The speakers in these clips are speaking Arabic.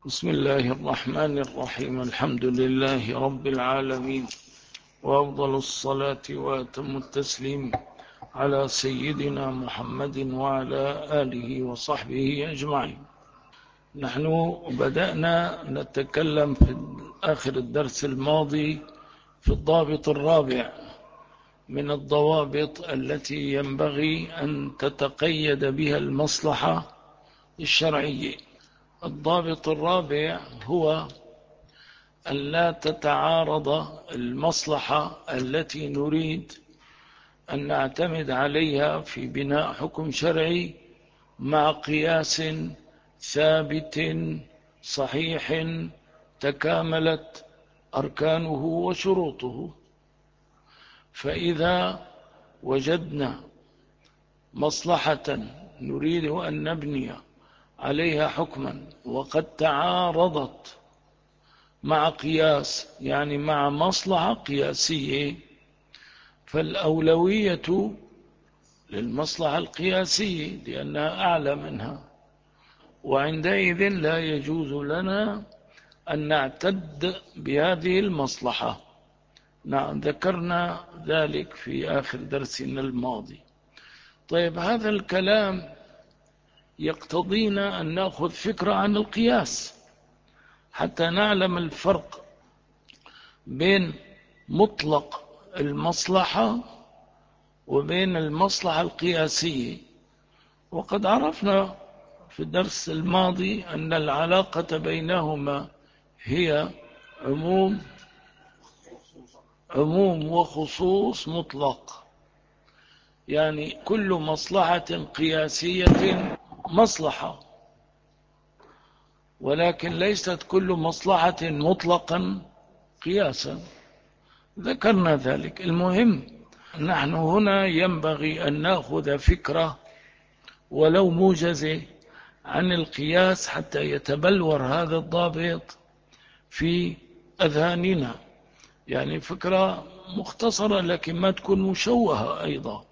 بسم الله الرحمن الرحيم. الحمد لله رب العالمين، وأفضل الصلاة وأتم التسليم على سيدنا محمد وعلى آله وصحبه أجمعين. نحن بدأنا نتكلم في آخر الدرس الماضي في الضابط الرابع من الضوابط التي ينبغي أن تتقيد بها المصلحة الشرعية. الضابط الرابع هو أن لا تتعارض المصلحة التي نريد أن نعتمد عليها في بناء حكم شرعي مع قياس ثابت صحيح تكاملت أركانه وشروطه. فإذا وجدنا مصلحة نريد أن نبني عليها حكما وقد تعارضت مع قياس، يعني مع مصلحة قياسية، فالأولوية للمصلحة القياسية لأنها أعلى منها، وعندئذ لا يجوز لنا أن نعتد بهذه المصلحة. نعم، ذكرنا ذلك في آخر درسنا الماضي. طيب، هذا الكلام يقتضينا أن نأخذ فكرة عن القياس حتى نعلم الفرق بين مطلق المصلحة وبين المصلحة القياسية. وقد عرفنا في الدرس الماضي أن العلاقة بينهما هي عموم وخصوص مطلق، يعني كل مصلحة قياسية مصلحة، ولكن ليست كل مصلحة مطلقا قياسا. ذكرنا ذلك. المهم، نحن هنا ينبغي أن نأخذ فكرة ولو موجزة عن القياس حتى يتبلور هذا الضابط في أذهاننا، يعني فكرة مختصرة لكن ما تكون مشوهة أيضا.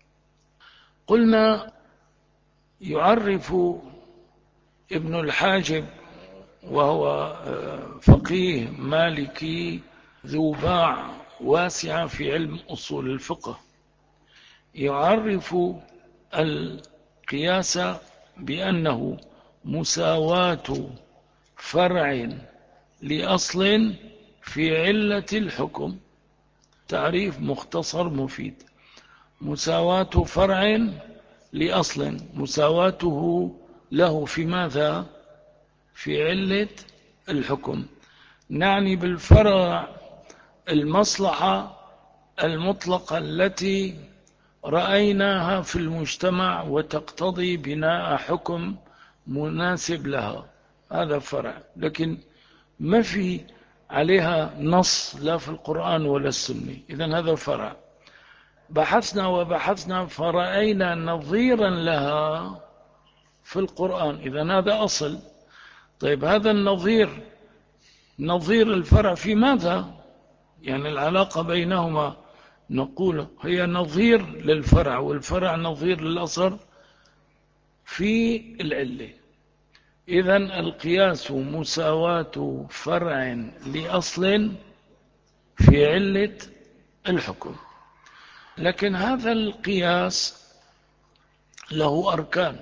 قلنا يعرف ابن الحاجب، وهو فقيه مالكي ذو باع واسعة في علم أصول الفقه، يعرف القياس بأنه مساواة فرع لأصل في علة الحكم. تعريف مختصر مفيد: مساواة فرع لأصل، مساواته له في ماذا؟ في علة الحكم. نعني بالفرع المصلحة المطلقة التي رأيناها في المجتمع وتقتضي بناء حكم مناسب لها، هذا فرع، لكن ما في عليها نص لا في القرآن ولا السنة، إذن هذا فرع. بحثنا وبحثنا فرأينا نظيرا لها في القرآن، إذن هذا أصل. طيب، هذا النظير نظير الفرع في ماذا؟ يعني العلاقة بينهما نقول هي نظير للفرع والفرع نظير للأصل في العلة. إذن القياس مساواة فرع لأصل في علة الحكم. لكن هذا القياس له أركان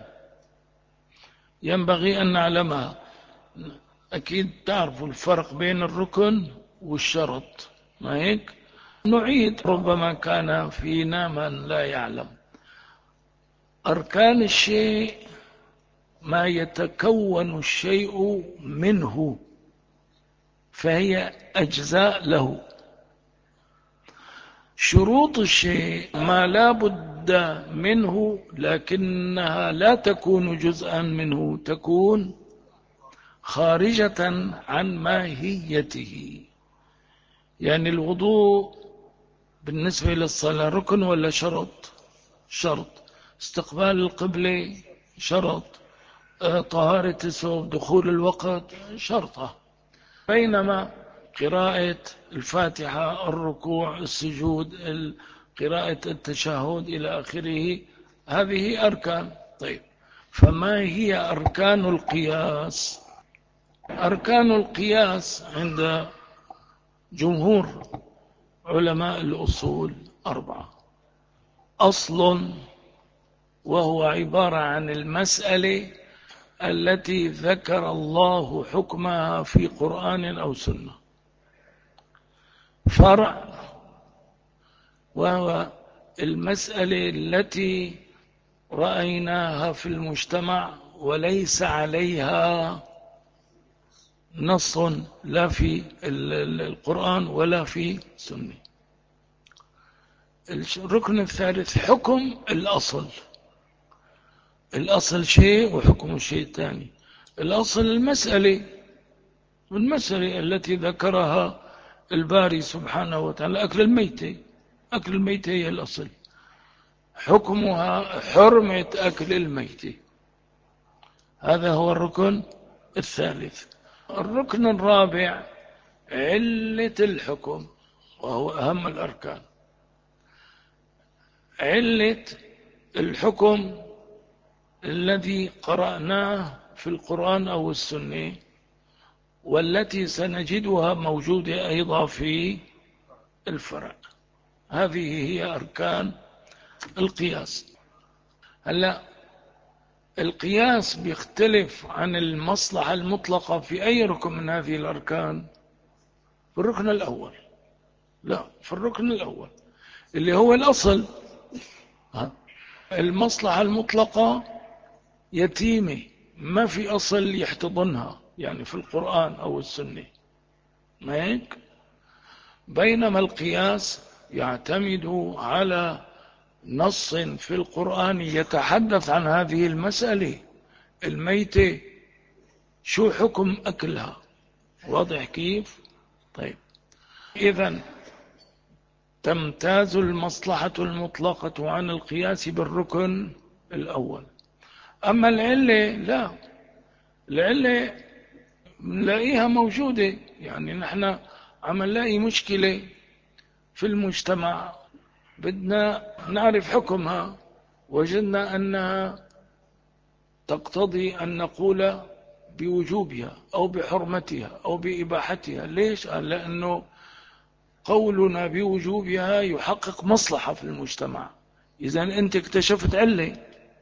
ينبغي أن نعلمها. أكيد تعرفوا الفرق بين الركن والشرط، ما هيك؟ نعيد، ربما كان فينا من لا يعلم. أركان الشيء ما يتكون الشيء منه، فهي أجزاء له. شروط الشيء ما لا بد منه لكنها لا تكون جزءا منه، تكون خارجة عن ماهيته. يعني الوضوء بالنسبة للصلاة ركن ولا شرط؟ شرط. استقبال القبلة شرط. طهارة الثوب، دخول الوقت شرطة. بينما قراءة الفاتحة، الركوع، السجود، قراءة التشهد إلى آخره، هذه أركان. طيب، فما هي أركان القياس؟ أركان القياس عند جمهور علماء الأصول 4. أصل، وهو عبارة عن المسألة التي ذكر الله حكمها في قرآن أو سنة. فرع، وهو المسألة التي رأيناها في المجتمع وليس عليها نص لا في القرآن ولا في السنة. الركن الثالث حكم الأصل. الأصل شيء وحكم شيء ثاني. الأصل المسألة التي ذكرها الباري سبحانه وتعالى، أكل الميتة. أكل الميتة هي الأصل، حكمها حرمة أكل الميتة. هذا هو الركن الثالث. الركن الرابع علة الحكم، وهو أهم الأركان. علة الحكم الذي قرأناه في القرآن أو السنة، والتي سنجدها موجودة أيضا في الفرع. هذه هي أركان القياس. هلا القياس بيختلف عن المصلحة المطلقة في أي ركن من هذه الأركان؟ في الركن الأول. لا، في الركن الأول اللي هو الأصل. المصلحة المطلقة يتيمة، ما في أصل يحتضنها، يعني في القرآن أو السنة، ما هيك؟ بينما القياس يعتمد على نص في القرآن يتحدث عن هذه المسألة. الميتة شو حكم أكلها؟ واضح كيف؟ طيب، إذن تمتاز المصلحة المطلقة عن القياس بالركن الأول. أما العلة لا، العلة نلاقيها موجودة. يعني نحن عم نلاقي مشكلة في المجتمع، بدنا نعرف حكمها، وجدنا أنها تقتضي أن نقول بوجوبها أو بحرمتها أو بإباحتها. ليش؟ لأنه قولنا بوجوبها يحقق مصلحة في المجتمع. إذا أنت اكتشفت علة،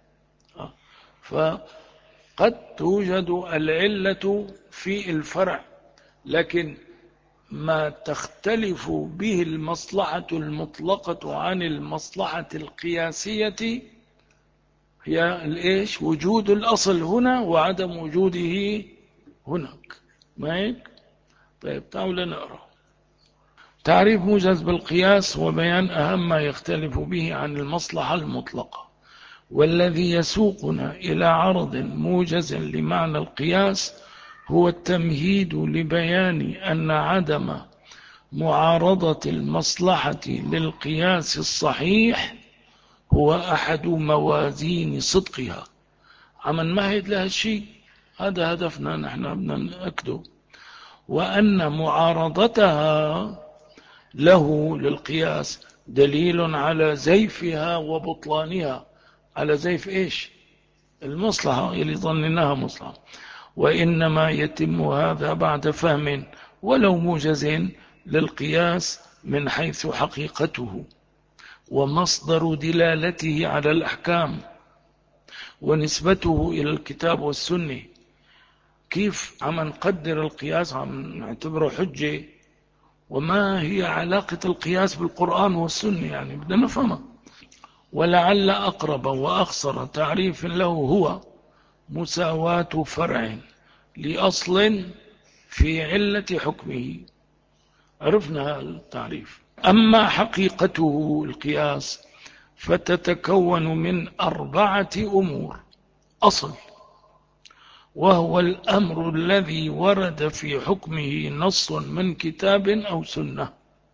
فقد توجد العلة في الفرع، لكن ما تختلف به المصلحة المطلقة عن المصلحة القياسية هي الإيش؟ وجود الأصل هنا وعدم وجوده هناك. ما هيك؟ طيب، تعالوا نقرأ. تعريف موجز بالقياس وبيان أهم ما يختلف به عن المصلحة المطلقة. والذي يسوقنا إلى عرض موجز لمعنى القياس هو التمهيد لبيان أن عدم معارضة المصلحة للقياس الصحيح هو أحد موازين صدقها. عم نمهد لها الشيء، هذا هدفنا نحن بدنا نأكده. وأن معارضتها له للقياس دليل على زيفها وبطلانها. على زيف إيش؟ المصلحة اللي ظنناها مصلحة. وإنما يتم هذا بعد فهم ولو موجز للقياس من حيث حقيقته ومصدر دلالته على الأحكام ونسبته إلى الكتاب والسنة. كيف عم نقدر القياس، عم نعتبره حجة، وما هي علاقة القياس بالقرآن والسنة؟ يعني بدنا نفهمها. ولعل أقرب وأخصر تعريف له هو مساواة فرع لأصل في علة حكمه. عرفنا التعريف. أما حقيقته القياس فتتكون من 4 أمور. أصل، وهو الأمر الذي ورد في حكمه نص من كتاب أو سنة.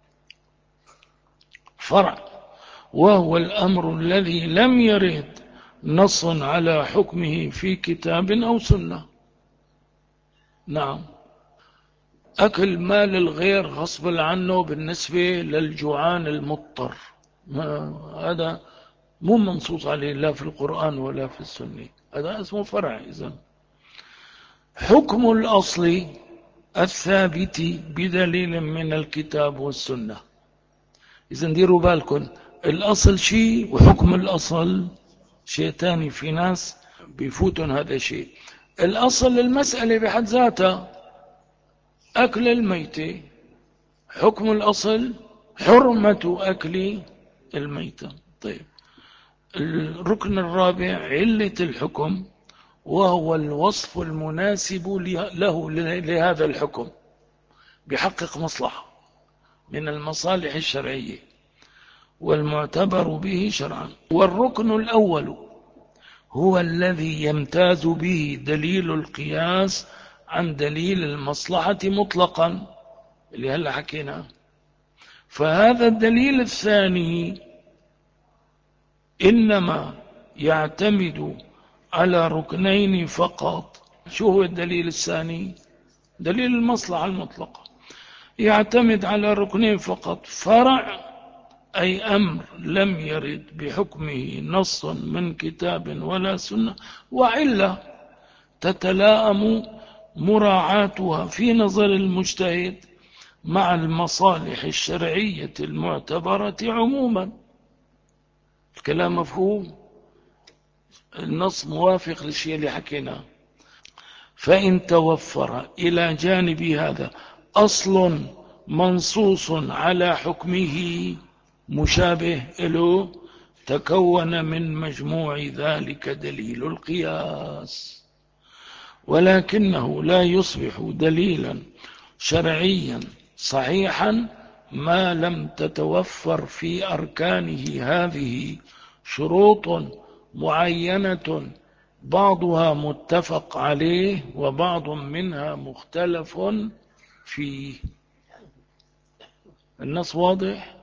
فرع، وهو الأمر الذي لم يرد نص على حكمه في كتاب أو سنة. نعم، أكل مال الغير غصب عنه بالنسبة للجوعان المضطر، هذا مو منصوص عليه لا في القرآن ولا في السنة، هذا اسمه فرع. إذن حكم الأصل الثابت بدليل من الكتاب والسنة. إذن ديروا بالكم، الأصل شيء وحكم الأصل شيء تاني. في ناس بيفوتون هذا الشيء. الأصل المسألة بحد ذاتها أكل الميتة، حكم الأصل حرمة أكل الميتة. طيب، الركن الرابع علة الحكم، وهو الوصف المناسب له لهذا الحكم بيحقق مصلحة من المصالح الشرعية والمعتبر به شرعا. والركن الأول هو الذي يمتاز به دليل القياس عن دليل المصلحة مطلقا، اللي هلا حكينا. فهذا الدليل الثاني إنما يعتمد على ركنين فقط. شو هو الدليل الثاني؟ دليل المصلحة المطلقة يعتمد على ركنين فقط: فرع، أي أمر لم يرد بحكمه نص من كتاب ولا سنة، وعلة تتلائم مراعاتها في نظر المجتهد مع المصالح الشرعية المعتبرة عموما. الكلام مفهوم؟ النص موافق للشيء اللي حكيناه. فإن توفر إلى جانب هذا أصل منصوص على حكمه مشابه له، تكون من مجموع ذلك دليل القياس. ولكنه لا يصبح دليلا شرعيا صحيحا ما لم تتوفر في أركانه هذه شروط معينة، بعضها متفق عليه وبعض منها مختلف فيه. النص واضح؟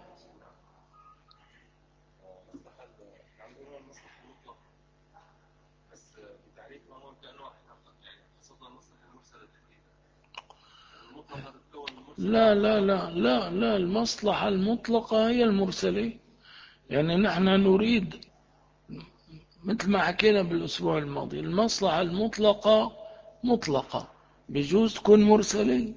لا لا لا لا لا، المصلحة المطلقة هي المرسلة. يعني نحن نريد، مثل ما حكينا بالأسبوع الماضي، المصلحة المطلقة مطلقة، بجوز تكون مرسلة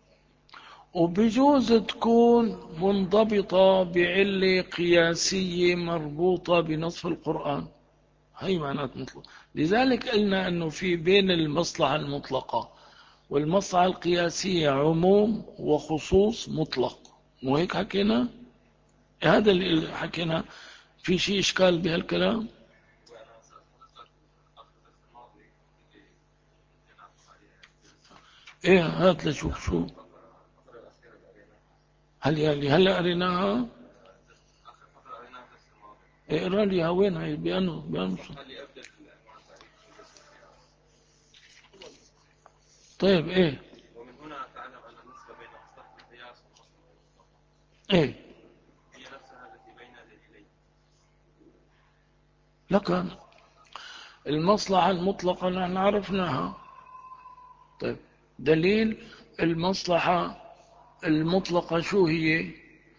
وبجوز تكون منضبطة بعلة قياسية مربوطة بنصف القرآن. هي معنات مطلقة. لذلك قلنا أنه في بين المصلحة المطلقة والمصلحة القياسية عموم وخصوص مطلق، مو هيك حكينا؟ هذا اللي حكينا. في شيء إشكال بهالكلام؟ ايه، هات لشوف شو. هل اللي هلا قريناها؟ اقرا لي وين هي بيانو. طيب، ايه ومن هنا تعلم أن النسبة بين مصلحة القياس ومصلحة المطلقة ايه هي نفسها التي بين دليلين. لكن المصلحة المطلقة نحن عرفناها. طيب، دليل المصلحة المطلقة شو هي؟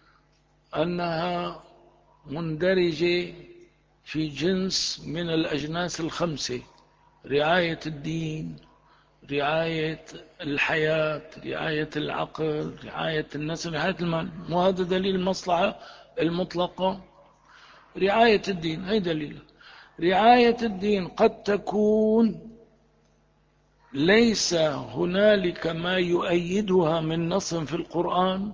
أنها مندرجة في جنس من الأجناس الخمسة: رعاية الدين، رعاية الحياة، رعاية العقل، رعاية النسل، رعاية المال. وهذا دليل المصلحة المطلقة. رعاية الدين هي دليل. رعاية الدين قد تكون ليس هنالك ما يؤيدها من نص في القرآن،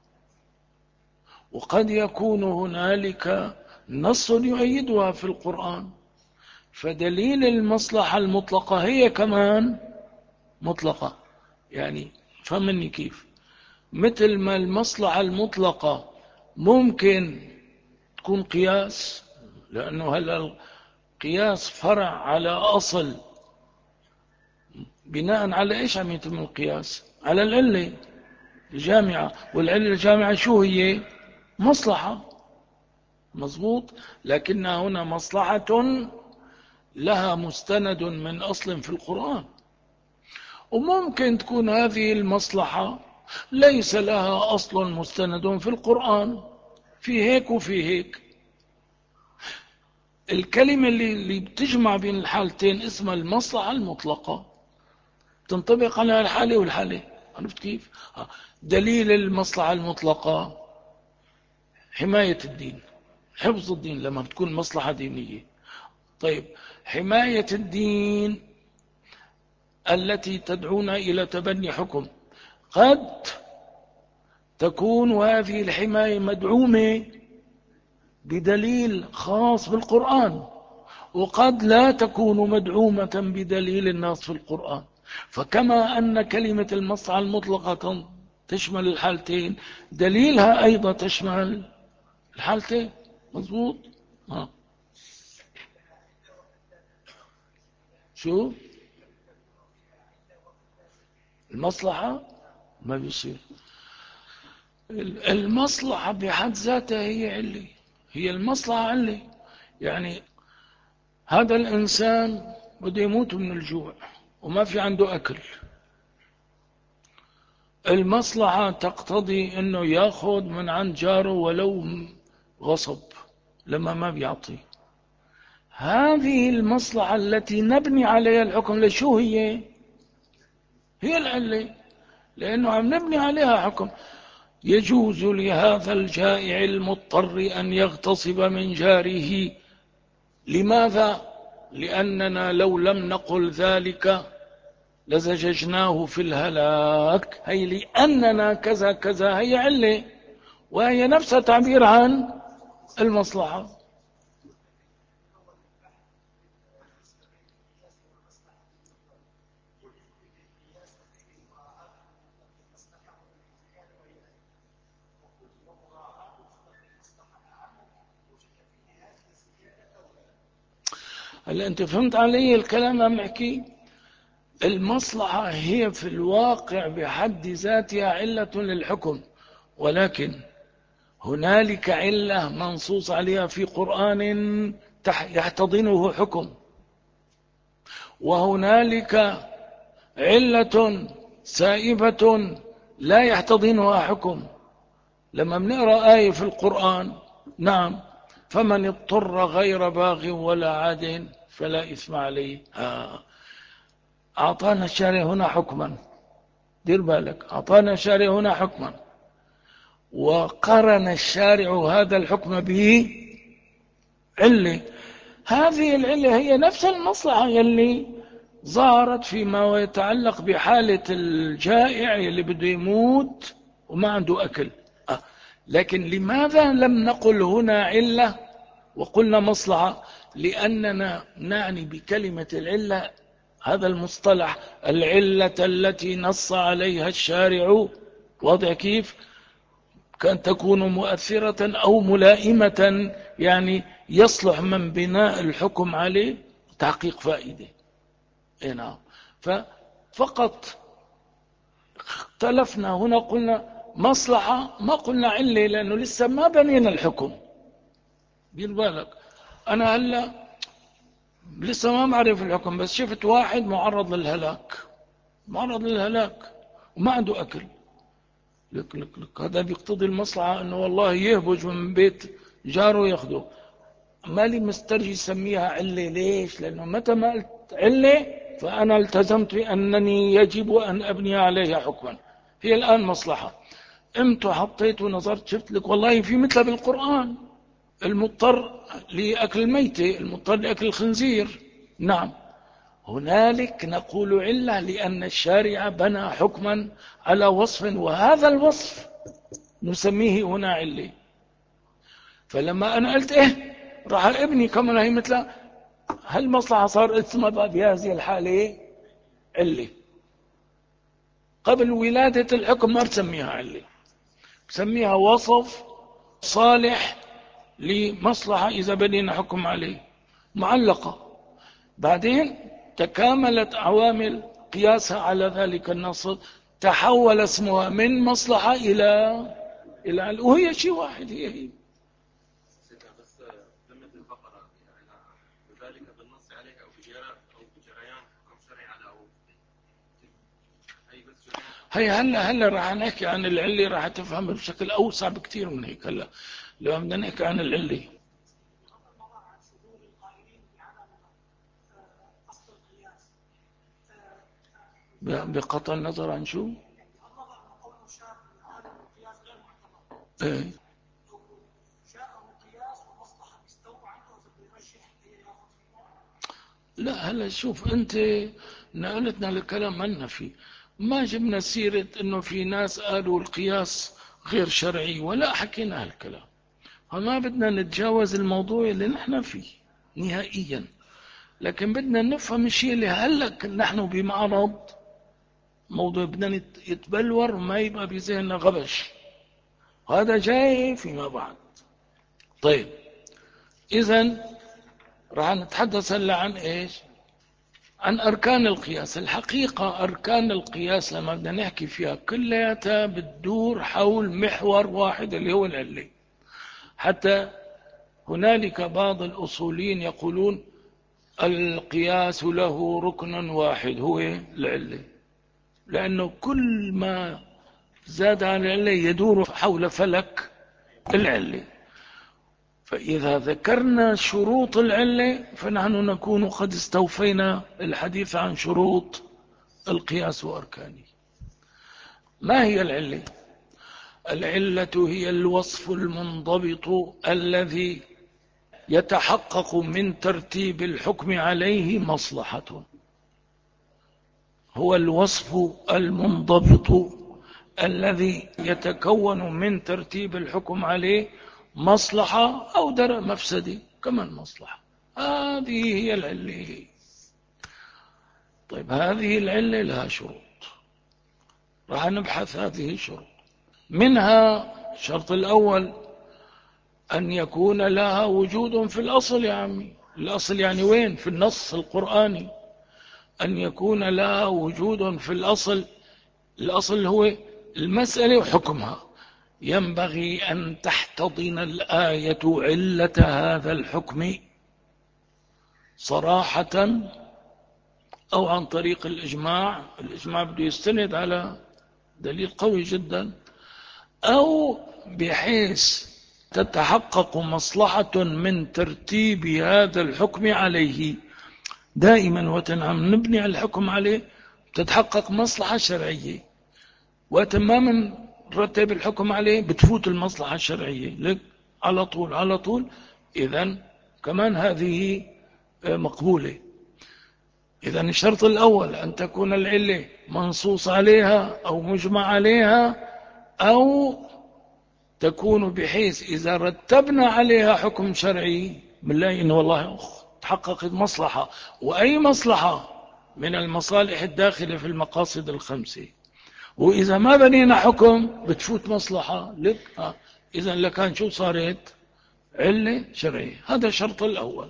وقد يكون هنالك نص يؤيدها في القرآن. فدليل المصلحة المطلقة هي كمان مطلقة. يعني فهمني كيف؟ مثل ما المصلحة المطلقة ممكن تكون قياس، لأنه هلا القياس فرع على أصل. بناء على إيش عم يتم القياس؟ على العلة الجامعة. والعلة الجامعة شو هي؟ مصلحة. مظبوط. لكنها هنا مصلحة لها مستند من أصل في القرآن. وممكن تكون هذه المصلحة ليس لها أصل مستند في القرآن، في هيك وفي هيك. الكلمة اللي بتجمع بين الحالتين اسمها المصلحة المطلقة. تنطبق على الحالة والحالة. عرفت كيف؟ دليل المصلحة المطلقة حماية الدين، حفظ الدين لما تكون مصلحة دينية. طيب، حماية الدين التي تدعونا إلى تبني حكم، قد تكون هذه الحماية مدعومة بدليل خاص بالقرآن، وقد لا تكون مدعومة بدليل النص في القرآن. فكما أن كلمة المصلحة المطلقة تشمل الحالتين، دليلها أيضا تشمل الحالتين. مظبوط؟ شو المصلحة؟ ما بيصير. المصلحة بحد ذاتها هي علة، هي المصلحة علة. يعني هذا الإنسان بده يموت من الجوع وما في عنده أكل، المصلحة تقتضي أنه يأخذ من عند جاره ولو غصب لما ما بيعطي. هذه المصلحة التي نبني عليها الحكم لشو هي؟ هي العلة، لأنه عم نبني عليها حكم. يجوز لهذا الجائع المضطر أن يغتصب من جاره. لماذا؟ لأننا لو لم نقل ذلك لزججناه في الهلاك. هي لأننا كذا كذا، هي علة، وهي نفسها تعبير عن المصلحة. هل أنت فهمت علي الكلام عم أحكي؟ المصلحة هي في الواقع بحد ذاتها علة للحكم، ولكن هنالك علة منصوص عليها في قرآن يحتضنه حكم، وهنالك علة سائبة لا يحتضنها حكم. لما بنقرأ آية في القرآن، نعم، فمن اضطر غير باغ ولا عاد فلا إثم عليه. أعطانا الشارع هنا حكما، دير بالك، أعطانا الشارع هنا حكما، وقرن الشارع هذا الحكم به علة. هذه العلة هي نفس المصلحة يلي ظهرت فيما يتعلق بحالة الجائع اللي بده يموت وما عنده أكل. لكن لماذا لم نقل هنا علة وقلنا مصلحة؟ لأننا نعني بكلمة العلة هذا المصطلح العلة التي نص عليها الشارع. واضح كيف؟ كان تكون مؤثرة أو ملائمة، يعني يصلح من بناء الحكم عليه تحقيق فائدة. نعم. ففقط اختلفنا هنا، قلنا مصلحة، ما قلنا علة، لأنه لسه ما بنينا الحكم. دير بالك، أنا هلا لسه ما معرف الحكم، بس شفت واحد معرض للهلاك، معرض للهلاك وما عنده أكل. لك هذا بيقتضي المصلحة أنه والله يهبج من بيت جاره ياخده. مالي مسترجي يسميها علة. ليش؟ لأنه متى ما قلت علة فأنا التزمت بأنني يجب أن أبني عليها حكما. هي الآن مصلحة، قمت وحطيت ونظرت شفت لك والله في مثل بالقرآن، المضطر لأكل الميتة، المضطر لأكل الخنزير. نعم، هنالك نقول علة لأن الشارع بنى حكما على وصف، وهذا الوصف نسميه هنا علة. فلما أنا قلت راح ابني كمان هي مثل هالمصلحة صار اسمها بهذه الحالة علة. قبل ولادة الحكم ما بسميها علة، بسميها وصف صالح لمصلحة إذا بنينا حكم عليه، معلقة. بعدين تكاملت عوامل قياسها على ذلك النص، تحول اسمها من مصلحة إلى وهي شيء واحد. هي بس ذمة البقرة يعني وذلك بالنص عليها أو بجريان حكم شرعي على أو أي بس جريان. هلا راح نحكي عن العلة، راح تفهم بشكل أوسع بكثير من هيك. هلا لو بدنا نحكي عن العلة، بقطع النظر عن شو؟ ايه لا هلا شوف انت نقلتنا لكلام منا فيه، ما جبنا سيرة انه في ناس قالوا القياس غير شرعي ولا حكينا هالكلام، فما بدنا نتجاوز الموضوع اللي نحن فيه نهائيا، لكن بدنا نفهم الشيء اللي هلا نحن بمعرض موضوع بدنا يتبلور وما يبقى بذهننا غبش، هذا جاي فيما بعد. طيب اذا راح نتحدث هلا عن ايش؟ عن أركان القياس. الحقيقة أركان القياس لما بدنا نحكي فيها كلها بتدور حول محور واحد اللي هو العلة. حتى هنالك بعض الأصوليين يقولون القياس له ركن واحد هو العلة، لأنه كل ما زاد عن العلة يدور حول فلك العلة. فإذا ذكرنا شروط العلة فنحن نكون قد استوفينا الحديث عن شروط القياس وأركانه. ما هي العلة؟ العلة هي الوصف المنضبط الذي يتحقق من ترتيب الحكم عليه مصلحة. هو الوصف المنضبط الذي يتكون من ترتيب الحكم عليه مصلحة أو درء مفسدة كمان مصلحة. هذه هي العلة. طيب هذه العلة لها شروط، راح نبحث هذه الشروط. منها الشرط الأول أن يكون لها وجود في الأصل. يا عمي الأصل يعني وين؟ في النص القرآني. أن يكون لها وجود في الأصل. الأصل هو المسألة وحكمها. ينبغي أن تحتضن الآية علة هذا الحكم صراحة أو عن طريق الإجماع. الإجماع بده يستند على دليل قوي جدا، أو بحيث تتحقق مصلحة من ترتيب هذا الحكم عليه. دائما وتنعم نبني الحكم عليه تتحقق مصلحة شرعية، وتماما نرتب الحكم عليه بتفوت المصلحة الشرعية لك على طول على طول. إذن كمان هذه مقبولة. إذن الشرط الأول أن تكون العلة منصوص عليها أو مجمع عليها، أو تكون بحيث إذا رتبنا عليها حكم شرعي بنلاقي إنه والله تحققت مصلحة. وأي مصلحة؟ من المصالح الداخلة في المقاصد الخمسة. وإذا ما بنينا حكم بتفوت مصلحة لك. إذا لكان شو صارت؟ علة شرعية. هذا الشرط الأول.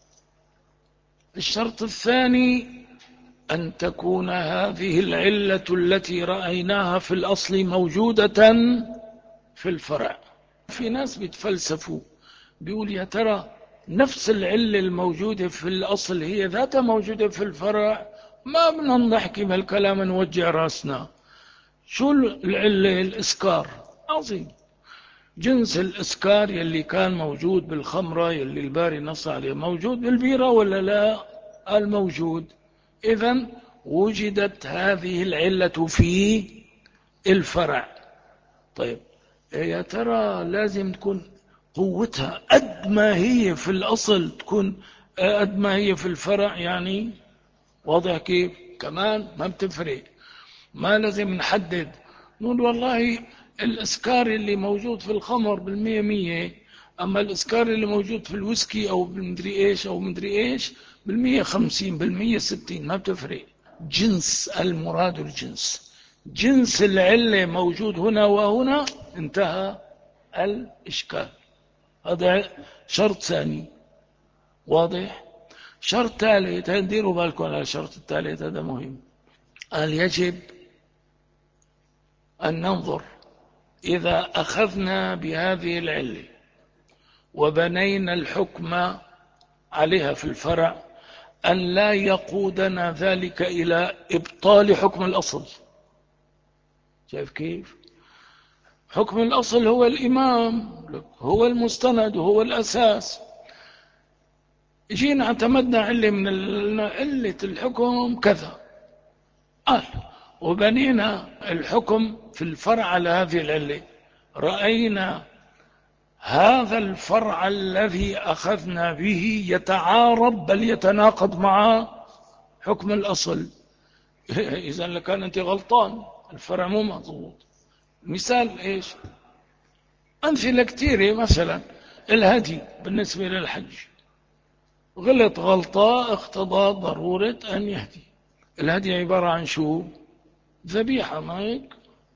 الشرط الثاني أن تكون هذه العلة التي رأيناها في الأصل موجودة في الفرع. في ناس بيتفلسفوا بيقول يا ترى نفس العلة الموجودة في الأصل هي ذاتها موجودة في الفرع؟ ما بدنا نحكي بهالكلام نوجع راسنا. شو العلة؟ الإسكار. عظيم. جنس الإسكار يلي كان موجود بالخمرة يلي الباري نص عليه موجود بالبيرة ولا لا؟ الموجود. إذن وجدت هذه العلة في الفرع. طيب يا ترى لازم تكون قوتها قد ما هي في الأصل تكون قد ما هي في الفرع؟ يعني واضح كيف؟ كمان ما بتفرق. ما لازم نحدد نقول والله الإسكار اللي موجود في الخمر بالمية مية، أما الإسكار اللي موجود في الويسكي أو بالمدري إيش أو مدري إيش بالمية 50 بالمية 60. ما بتفرق. جنس المراد الجنس. جنس العلة موجود هنا وهنا، انتهى الإشكال. هذا شرط ثاني. واضح؟ شرط ثالث، ديروا بالكم على الشرط الثالث هذا مهم. قال يجب أن ننظر إذا أخذنا بهذه العلة وبنينا الحكم عليها في الفرع أن لا يقودنا ذلك إلى إبطال حكم الأصل. شايف كيف؟ حكم الأصل هو الإمام، هو المستند وهو الأساس. جينا اعتمدنا علة من علة الحكم كذا، قال وبنينا الحكم في الفرع على هذه العلة، رأينا هذا الفرع الذي أخذنا به يتعارض بل يتناقض مع حكم الأصل. إذا لكان أنت غلطان، الفرع مو مضبوط. مثال إيش؟ أمثلة كثيرة، مثلا الهدي بالنسبة للحج، غلط غلطة اقتضى ضرورة أن يهدي. الهدي عبارة عن شو؟ ذبيحة، ما هيك؟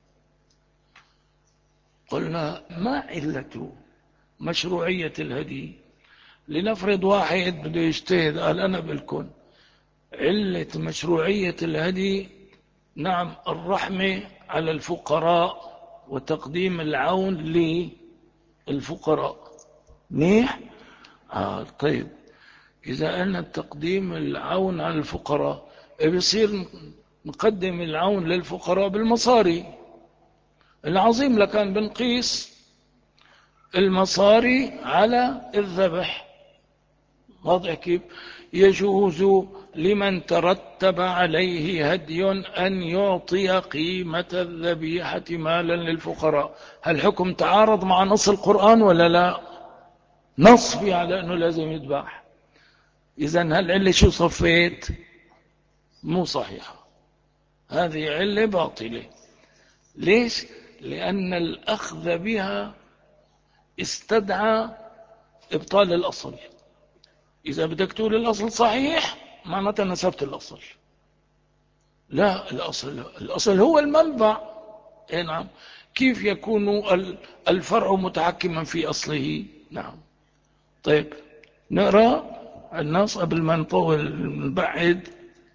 قلنا ما علة مشروعية الهدي؟ لنفرض واحد بده يجتهد، قال أنا بالكون علة مشروعية الهدي نعم الرحمة على الفقراء وتقديم العون للفقراء. منيح؟ طيب إذا أنا تقديم العون على الفقراء بيصير نقدم العون للفقراء بالمصاري. العظيم لكان بنقيس المصاري على الذبح. واضح كيف؟ يجوز لمن ترتب عليه هدي أن يعطي قيمة الذبيحة مالا للفقراء. هل الحكم تعارض مع نص القرآن ولا لا؟ نص فيه على أنه لازم يذبح. إذن هل علة شو صفيت؟ مو صحيحة، هذه علة باطلة. ليش؟ لأن الأخذ بها استدعى إبطال الأصل. إذا بدك تقول الأصل صحيح معناتها نسبت الأصل. لا، الأصل هو المنبع. نعم. كيف يكون الفرع متحكما في أصله؟ نعم. طيب نقرأ النص قبل ما نطول نبعد.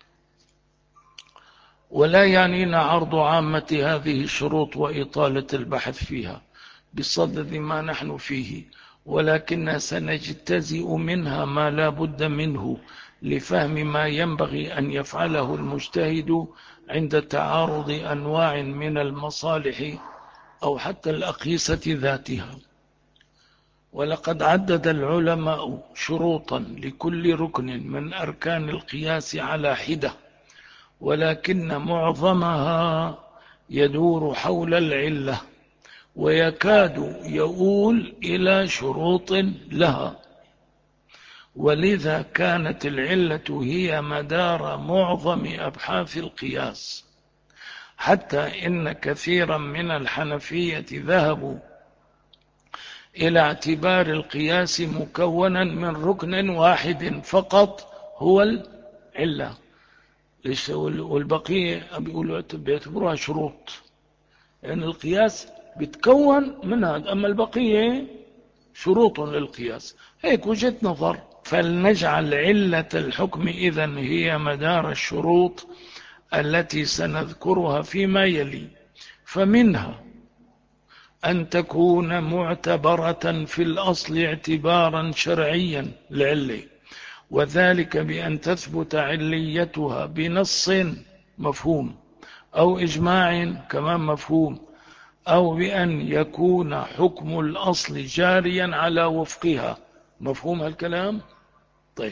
ولا يعنينا عرض عامة هذه الشروط وإطالة البحث فيها بصدد ما نحن فيه، ولكن سنجتزئ منها ما لا بد منه لفهم ما ينبغي أن يفعله المجتهد عند تعارض أنواع من المصالح أو حتى الأقيسة ذاتها. ولقد عدد العلماء شروطا لكل ركن من أركان القياس على حدة، ولكن معظمها يدور حول العلة ويكاد يؤول إلى شروط لها، ولذا كانت العلة هي مدار معظم أبحاث القياس، حتى إن كثيرا من الحنفية ذهبوا إلى اعتبار القياس مكونا من ركن واحد فقط هو العلة. والبقية بيعتبروها شروط، لأن يعني القياس بيتكون من هذا، أما البقية شروط للقياس. هيك وجهة نظر. فلنجعل علة الحكم إذن هي مدار الشروط التي سنذكرها فيما يلي. فمنها أن تكون معتبرة في الأصل اعتبارا شرعيا العلة، وذلك بأن تثبت عليتها بنص مفهوم أو إجماع كمان مفهوم، أو بأن يكون حكم الأصل جاريا على وفقها. مفهوم هالكلام؟ طيب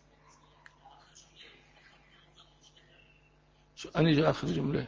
شو أني آخر جملة؟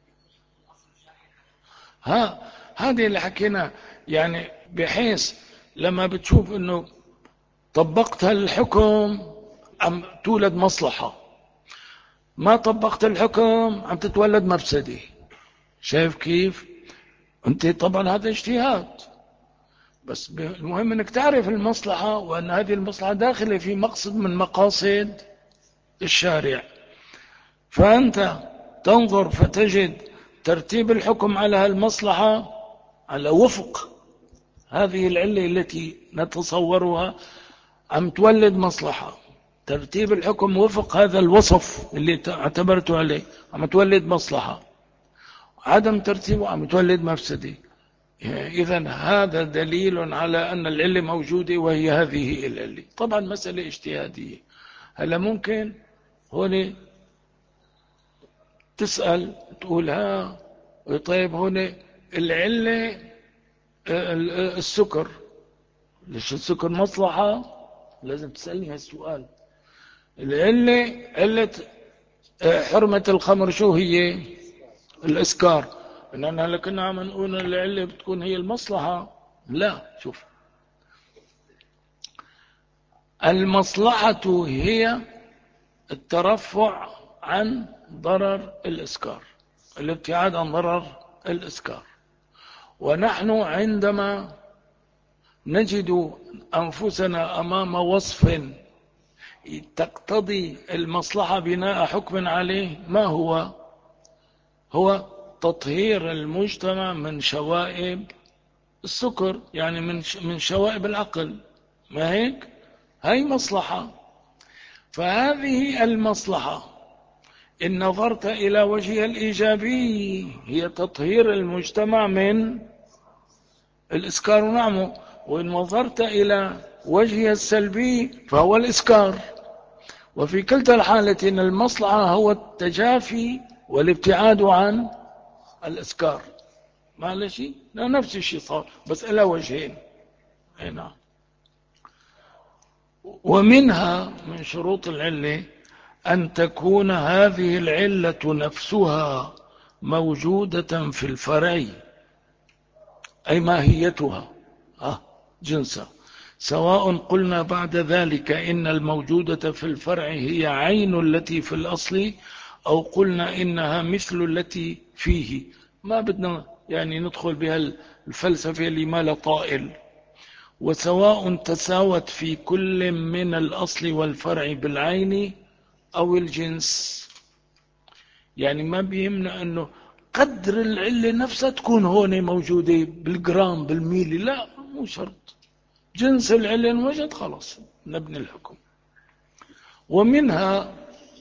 هذه اللي حكينا، يعني بحيث لما بتشوف انه طبقت الحكم عم تولد مصلحة، ما طبقت الحكم عم تتولد مفسدة. شايف كيف؟ انت طبعا هذا اجتهاد، بس المهم انك تعرف المصلحة، وان هذه المصلحة داخلة في مقصد من مقاصد الشارع. فانت تنظر فتجد ترتيب الحكم على هالمصلحة على وفق هذه العلة التي نتصورها عم تولد مصلحة. ترتيب الحكم وفق هذا الوصف اللي اعتبرته عليه عم تولد مصلحة، عدم ترتيبه عم تولد مفسدة. إذن هذا دليل على أن العلة موجودة، وهي هذه العلة. طبعا مسألة اجتهادية. هلا ممكن هون تسأل تقول طيب هون العلة السكر، ليش السكر مصلحة؟ لازم تسألني هالسؤال. العلة علة حرمة الخمر شو هي؟ الإسكار. إننا لكنا عم نقول العلة بتكون هي المصلحة. لا، شوف، المصلحة هي الترفع عن ضرر الإسكار، الابتعاد عن ضرر الإسكار. ونحن عندما نجد أنفسنا أمام وصف تقتضي المصلحة بناء حكم عليه، ما هو؟ هو تطهير المجتمع من شوائب السكر، يعني من شوائب العقل، ما هيك؟ هاي مصلحة. فهذه المصلحة إن نظرت إلى وجهها الإيجابي هي تطهير المجتمع من الإسكار ونعمه، وإن نظرت إلى وجهها السلبي فهو الإسكار. وفي كلتا الحالتين المصلحة هو التجافي والابتعاد عن الإسكار. ما له شيء، لا، نفس الشيء صار بس إلى وجهين. نعم. ومنها من شروط العلة أن تكون هذه العلة نفسها موجودة في الفرع، أي ماهيتها جنسها، سواء قلنا بعد ذلك إن الموجودة في الفرع هي عين التي في الأصل، أو قلنا إنها مثل التي فيه. ما بدنا يعني ندخل بها الفلسفة اللي ما لا طائل. وسواء تساوت في كل من الأصل والفرع بالعين أو الجنس. يعني ما بيهمنا أنه قدر العلة نفسها تكون هون موجودة بالجرام بالميلي، لا، مو شرط. جنس العلة انوجد خلاص نبني الحكم. ومنها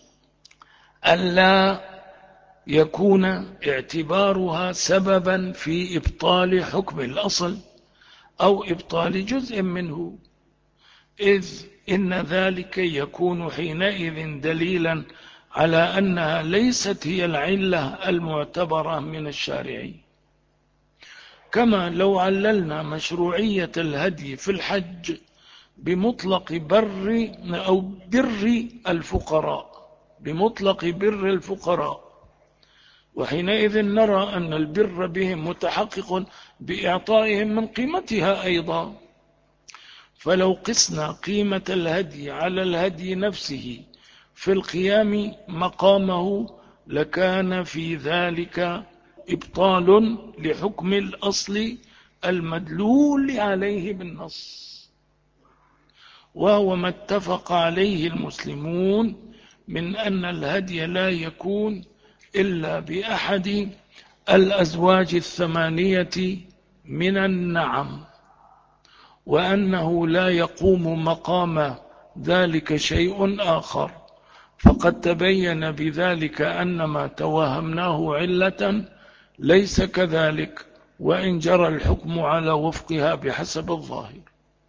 ألا يكون اعتبارها سببا في إبطال حكم الأصل أو إبطال جزء منه، إذ إن ذلك يكون حينئذ دليلا على أنها ليست هي العلة المعتبرة من الشارع. كما لو عللنا مشروعية الهدي في الحج بمطلق بر أو بر الفقراء، بمطلق بر الفقراء، وحينئذ نرى أن البر بهم متحقق بإعطائهم من قيمتها أيضا. فلو قسنا قيمة الهدي على الهدي نفسه في القيام مقامه لكان في ذلك إبطال لحكم الأصل المدلول عليه بالنص، وهو ما اتفق عليه المسلمون من أن الهدي لا يكون إلا بأحد الأزواج الثمانية من النعم، وأنه لا يقوم مقام ذلك شيء آخر. فقد تبين بذلك أن ما توهمناه علة ليس كذلك، وإن جرى الحكم على وفقها بحسب الظاهر.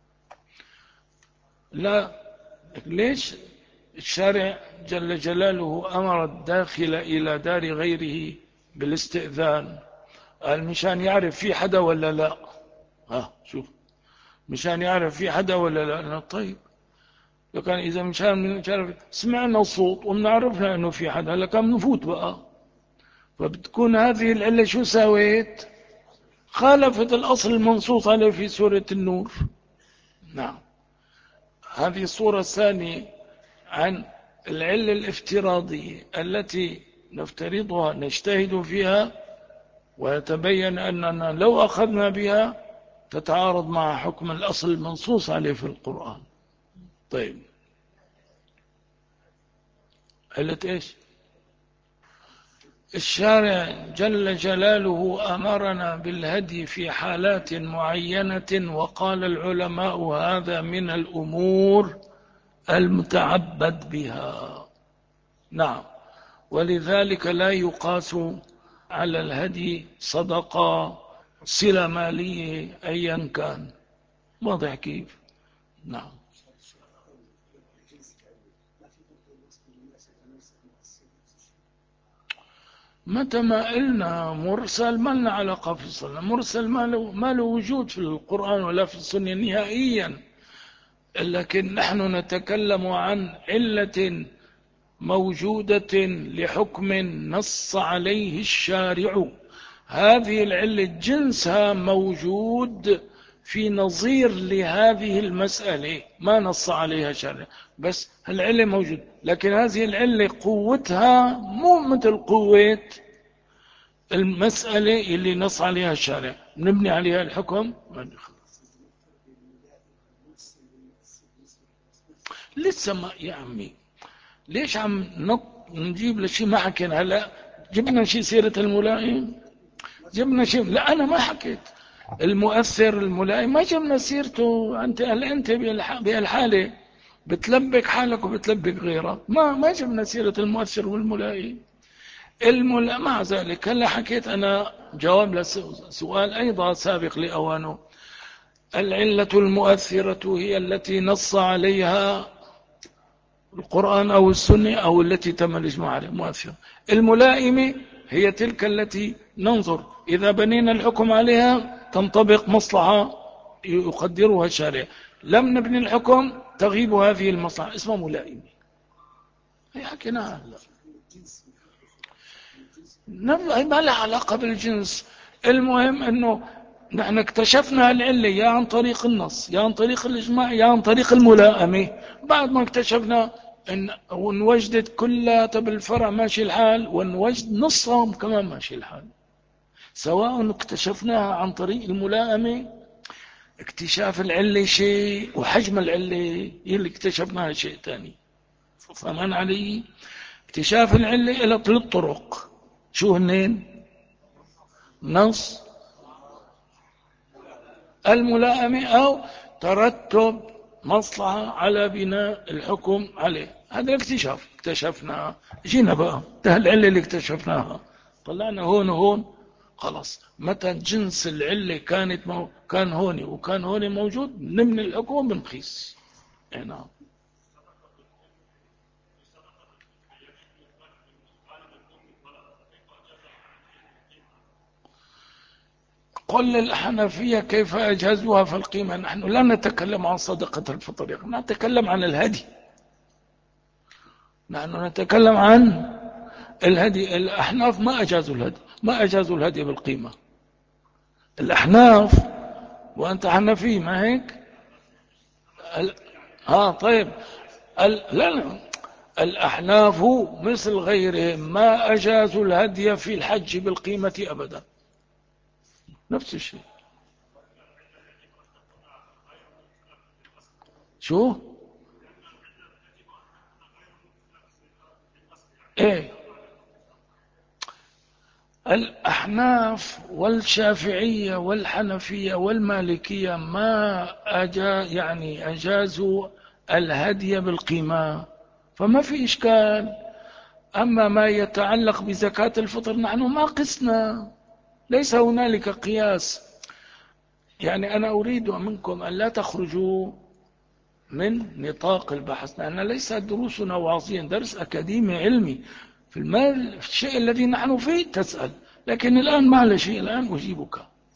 لا، ليش الشارع جل جلاله أمر الداخل إلى دار غيره بالاستئذان؟ قال مشان يعرف في حدا ولا لا. شوف، مشان يعرف في حدا ولا لا. طيب، لو كان إذا مشان يعرف سمعنا الصوت ومنعرفنا أنه في حدا، لكن نفوت بقى. فبتكون هذه العلة شو سويت؟ خالفت الأصل المنصوص عليه في سورة النور. نعم. هذه الصورة الثانية عن العلة الافتراضية التي نفترضها نجتهد فيها، ويتبين أننا لو أخذنا بها تتعارض مع حكم الأصل المنصوص عليه في القرآن. طيب، علة إيش؟ الشارع جل جلاله أمرنا بالهدي في حالات معينة، وقال العلماء هذا من الأمور المتعبد بها. نعم. ولذلك لا يقاس على الهدي صدقة، صلة مالية، أيا كان. واضح كيف؟ نعم. متى ما قلنا مرسل ما لنا علاقة في السنة. مرسل ما له وجود في القرآن ولا في السنة نهائيا. لكن نحن نتكلم عن علة موجودة لحكم نص عليه الشارع. هذه العلة جنسها موجود في نظير لهذه المسألة ما نص عليها شارع، بس العلة موجود، لكن هذه العلة قوتها مو مثل قوة المسألة اللي نص عليها الشارع نبني عليها الحكم. لسه ما يا عمي، ليش عم نجيب لشيء ما حكينا؟ هلا جبنا شيء سيرة الملائم، جبنا شيء، لا أنا ما حكيت المؤثر الملائم، ما جبنا سيرته. أنت بهالحالة بتلبك حالك وبتلبك غيرك، ما جبنا سيرة المؤثر والملائم. مع ذلك هلا حكيت أنا جواب لسؤال أيضا سابق لأوانه. العلة المؤثرة هي التي نص عليها القرآن أو السنة أو التي تم الإجماع عليها مؤثرة. الملائمة هي تلك التي ننظر إذا بنينا الحكم عليها تنطبق مصلحة يقدرها الشارع، لم نبني الحكم تغيب هذه المصلحة، اسمها ملائمة. هي حكيناها ما لها علاقة بالجنس. المهم أنه نحن اكتشفنا العلة يا عن طريق النص يا عن طريق الإجماع يا عن طريق الملائمة. بعد ما اكتشفنا وان وجدت كلها بالفرع ماشي الحال، وان وجد نصهم كمان ماشي الحال، سواء اكتشفناها عن طريق الملائمة. اكتشاف العلة شيء وحجم العلة اللي اكتشفناها شيء ثاني. فهمان علي؟ اكتشاف العلة إلى 3 طرق، شو هنين؟ نص، الملائمة، أو ترتب مصلحة على بناء الحكم عليه. هذا الاكتشاف اكتشفناه، جينا بقى ده العلة اللي اكتشفناها، طلعنا هون وهون، خلاص متى جنس العلة كان هون وكان هون موجود نبني الحكم بنقيس. نعم. قل للحنفية كيف أجهزوها في القيمة. نحن لا نتكلم عن صدقة الفطر، نتكلم عن الهدي، نحن نتكلم عن الهدي. الأحناف ما أجازوا الهدي، ما أجازوا الهدي بالقيمة. الأحناف، وأنت حنفي ما هيك؟ طيب. لا، الأحناف مثل غيرهم ما أجازوا الهدي في الحج بالقيمة أبدا، نفس الشيء. شو؟ ايه، الأحناف والشافعية والحنفية والمالكية ما أجازوا الهدي بالقيمة، فما في إشكال. أما ما يتعلق بزكاة الفطر نحن ما قسنا، ليس هنالك قياس. يعني أنا أريد منكم أن لا تخرجوا من نطاق البحث، لأن ليس دروسنا وعظيا درس أكاديمي علمي. في المال في الشيء الذي نحن فيه تسأل، لكن الآن ما على شيء، الآن أجيبك.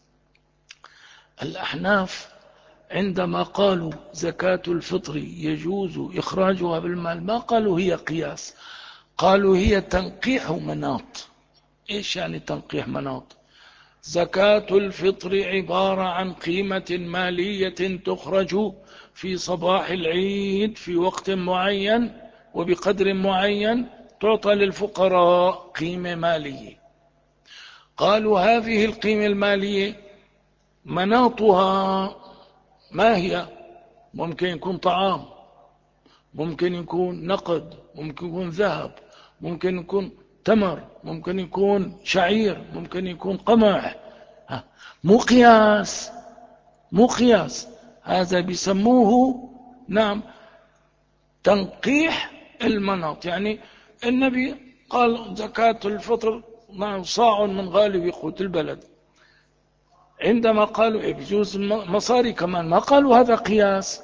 الأحناف عندما قالوا زكاة الفطر يجوز إخراجها بالمال ما قالوا هي قياس، قالوا هي تنقيح مناط. إيش يعني تنقيح مناط؟ زكاة الفطر عبارة عن قيمة مالية تخرج في صباح العيد في وقت معين وبقدر معين، تعطى للفقراء قيمة مالية. قالوا هذه القيمة المالية مناطها ما هي؟ ممكن يكون طعام، ممكن يكون نقد، ممكن يكون ذهب، ممكن يكون تمر، ممكن يكون شعير، ممكن يكون قمح. مو قياس، مو قياس، هذا بيسموه نعم تنقيح المناط. يعني النبي قال زكاة الفطر صاع من غالب قوت البلد، عندما قالوا بجوز مصاري كمان ما قالوا هذا قياس.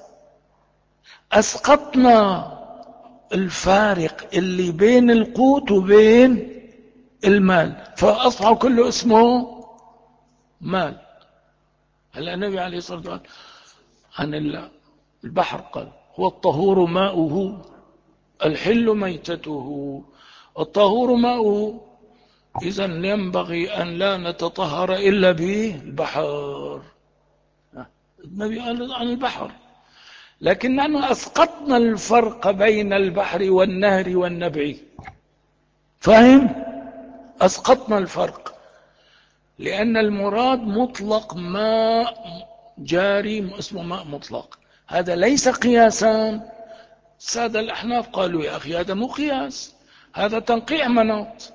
أسقطنا الفارق اللي بين القوت وبين المال، فأصبح كله اسمه مال. هلا النبي عليه الصلاة والسلام عن البحر قال هو الطهور ماؤه الحل ميتته الطهور ماؤه. إذن ينبغي أن لا نتطهر إلا بالبحر. النبي قال عن البحر، لكن نحن أسقطنا الفرق بين البحر والنهر والنبع. فاهم؟ أسقطنا الفرق، لأن المراد مطلق ماء جاري اسمه ماء مطلق. هذا ليس قياسا. السادة الأحناف قالوا يا أخي هذا مو قياس، هذا تنقيع مناط.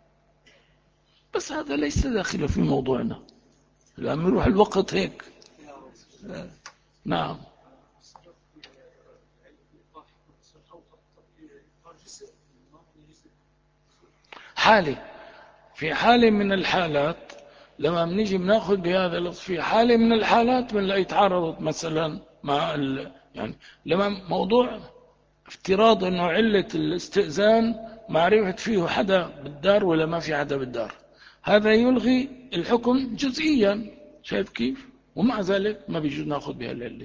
بس هذا ليس داخل في موضوعنا الآن، يروح الوقت هيك. نعم. في حالة من الحالات لما بنيجي بناخذ بهذا اللفظ، في حالة من الحالات بنلاقي تعارضت مثلا مع يعني لما موضوع افتراض انه علة الاستئذان معرفة فيه حدا بالدار ولا ما في حدا بالدار، هذا يلغي الحكم جزئيا. شايف كيف؟ ومع ذلك ما بيجوز ناخذ بها العلة.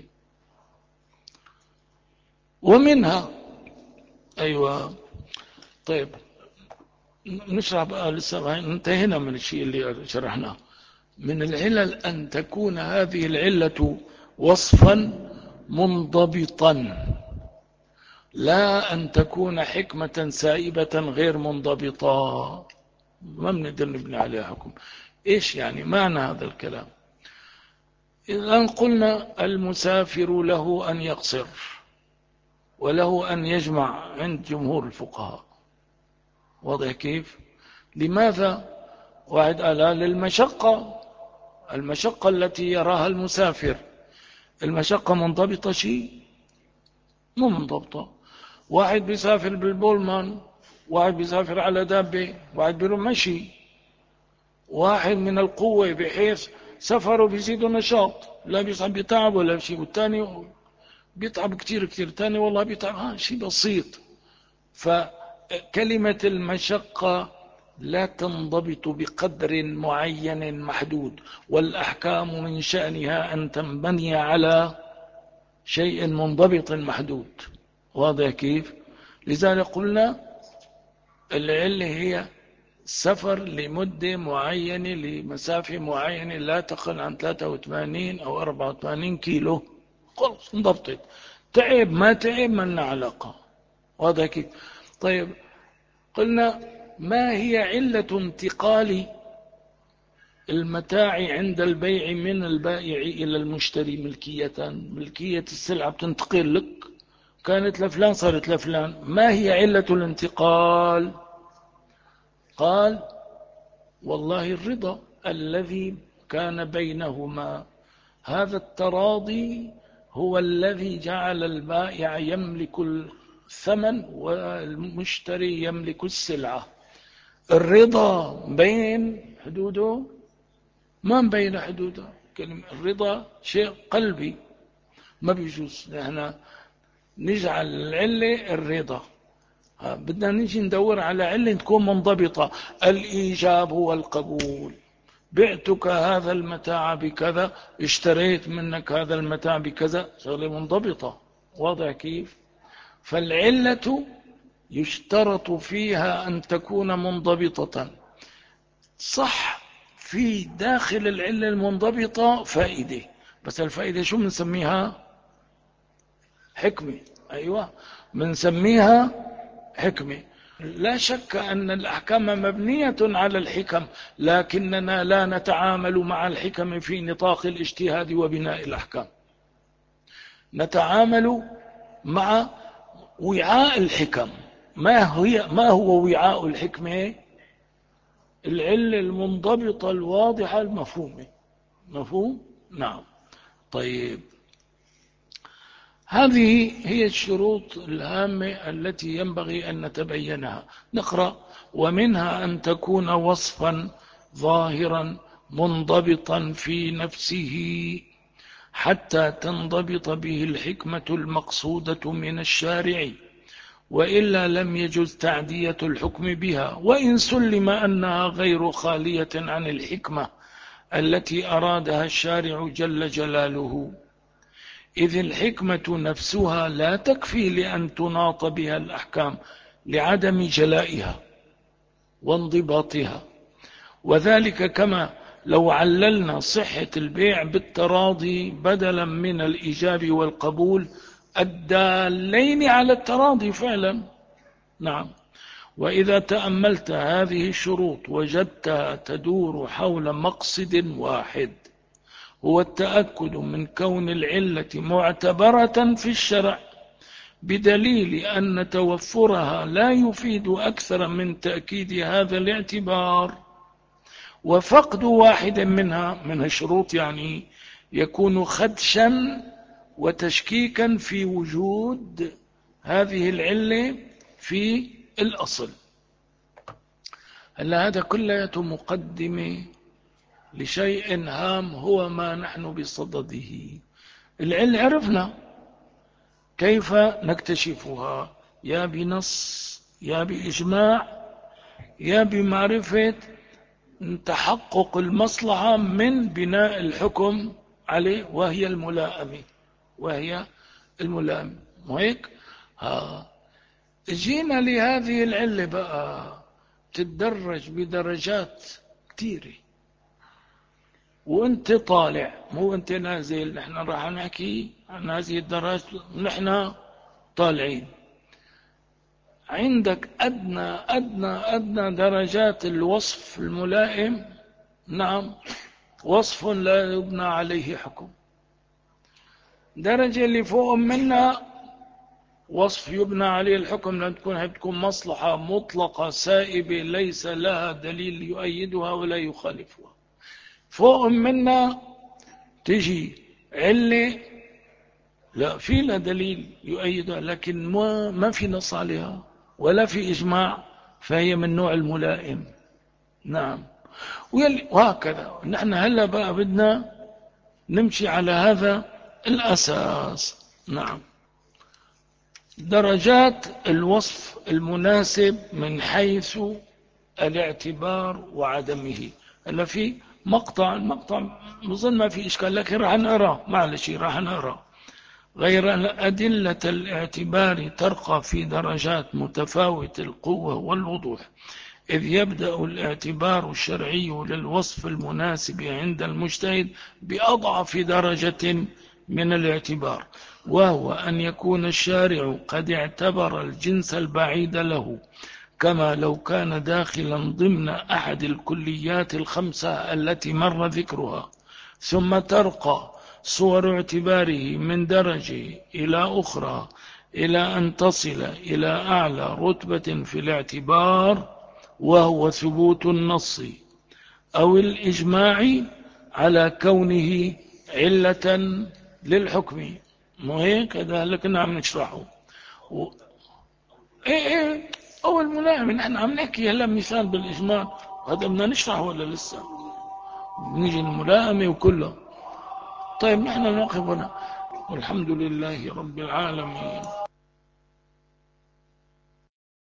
ومنها أيوة. طيب نشرح بقى، لسه انتهينا من الشيء اللي شرحناه. من العلل أن تكون هذه العلة وصفا منضبطا، لا أن تكون حكمة سائبة غير منضبطة ما بنقدر نبني عليها حكم. إيش يعني معنى هذا الكلام؟ إذا قلنا المسافر له أن يقصر وله أن يجمع عند جمهور الفقهاء. واضح كيف؟ لماذا؟ واحد قال للمشقة، المشقة التي يراها المسافر. المشقة منضبطة شيء؟ مو منضبطة. واحد بيسافر بالبولمان، واحد بيسافر على دابة، واحد بيروح مشي. واحد من القوة بحيث سفره بيزيد نشاط، لا بيتعب ولا شيء، والثاني بيتعب كتير كتير، الثاني والله بيتعب شيء بسيط. فكلمة المشقة لا تنضبط بقدر معين محدود، والأحكام من شأنها أن تنبني على شيء منضبط محدود. واضح كيف؟ لذلك قلنا العلة هي سفر لمدة معينة لمسافة معينة لا تقل عن 83 أو 84 كيلو. خلص انضبطت. تعب ما تعب ما لنا علاقة. واضح كيف؟ طيب قلنا ما هي علة انتقال المتاع عند البيع من البائع إلى المشتري ملكية؟ ملكية السلعة بتنتقل لك، كانت لفلان صارت لفلان. ما هي علة الانتقال؟ قال والله الرضا الذي كان بينهما. هذا التراضي هو الذي جعل البائع يملك الثمن والمشتري يملك السلعة. الرضا بين حدوده؟ ما بين حدوده. كلمة الرضا شيء قلبي، ما بيجوز نحن نجعل العلة الرضا. بدنا نيجي ندور على علة تكون منضبطة. الإيجاب والقبول. بعتك هذا المتاع بكذا، اشتريت منك هذا المتاع بكذا، شغلة منضبطة. واضح كيف؟ فالعلة يشترط فيها أن تكون منضبطة. صح، في داخل العلة المنضبطة فائدة، بس الفائدة شو بنسميها؟ حكمة. أيوة بنسميها حكمة. لا شك أن الأحكام مبنية على الحكم، لكننا لا نتعامل مع الحكم في نطاق الاجتهاد وبناء الأحكام. نتعامل مع وعاء الحكم. ما هو وعاء الحكمة؟ العلة المنضبطة الواضحة المفهومة. مفهوم؟ نعم. طيب هذه هي الشروط الهامة التي ينبغي أن نتبينها. نقرأ: ومنها أن تكون وصفا ظاهرا منضبطا في نفسه حتى تنضبط به الحكمة المقصودة من الشارع، وإلا لم يجز تعدية الحكم بها، وإن سلم أنها غير خالية عن الحكمة التي أرادها الشارع جل جلاله. إذ الحكمة نفسها لا تكفي لأن تناط بها الأحكام لعدم جلائها وانضباطها. وذلك كما لو عللنا صحة البيع بالتراضي بدلا من الإيجاب والقبول الدالين على التراضي فعلا. نعم. وإذا تأملت هذه الشروط وجدتها تدور حول مقصد واحد، هو التأكد من كون العلة معتبرة في الشرع، بدليل أن توفرها لا يفيد أكثر من تأكيد هذا الاعتبار، وفقد واحد منها من الشروط يعني يكون خدشا وتشكيكا في وجود هذه العلة في الأصل. هلا هذا كله مقدمة لشيء هام هو ما نحن بصدده. العلة عرفنا كيف نكتشفها، يا بنص يا بإجماع يا بمعرفة تحقق المصلحة من بناء الحكم عليه وهي الملائمة. وهيك جينا لهذه العلة بقى تتدرج بدرجات كثيرة، وانت طالع مو انت نازل. نحن راح نحكي عن هذه الدرجات نحن طالعين. عندك أدنى درجات الوصف الملائم، نعم، وصف لا يبنى عليه حكم. درجة اللي فوق منها وصف يبنى عليه الحكم لأن تكون مصلحة مطلقة سائبة ليس لها دليل يؤيدها ولا يخالفها. فوق منها تجي علة لا في لها دليل يؤيدها لكن ما في نص عليها ولا في إجماع، فهي من نوع الملائم. نعم. وهكذا نحن هلا بقى بدنا نمشي على هذا الأساس. نعم. درجات الوصف المناسب من حيث الاعتبار وعدمه. هلا في المقطع نظن ما في إشكال لكن راح نقرأ معلش راح نقرأ. غير أن أدلة الاعتبار ترقى في درجات متفاوت القوة والوضوح، إذ يبدأ الاعتبار الشرعي للوصف المناسب عند المجتهد بأضعف درجة من الاعتبار، وهو أن يكون الشارع قد اعتبر الجنس البعيد له، كما لو كان داخلا ضمن أحد الكليات الخمسة التي مر ذكرها، ثم ترقى صور اعتباره من درجة إلى أخرى إلى أن تصل إلى أعلى رتبة في الاعتبار، وهو ثبوت النص أو الإجماع على كونه علة للحكم. مو هيك؟ هذا لكن عم نشرحه. ايه أول ملائم نحن عم نحكي هلا مثال بالإجماع، هذا بدنا نشرحه ولا لسه؟ بنيجي الملائمة وكله. طيب نحن نقف هنا والحمد لله رب العالمين.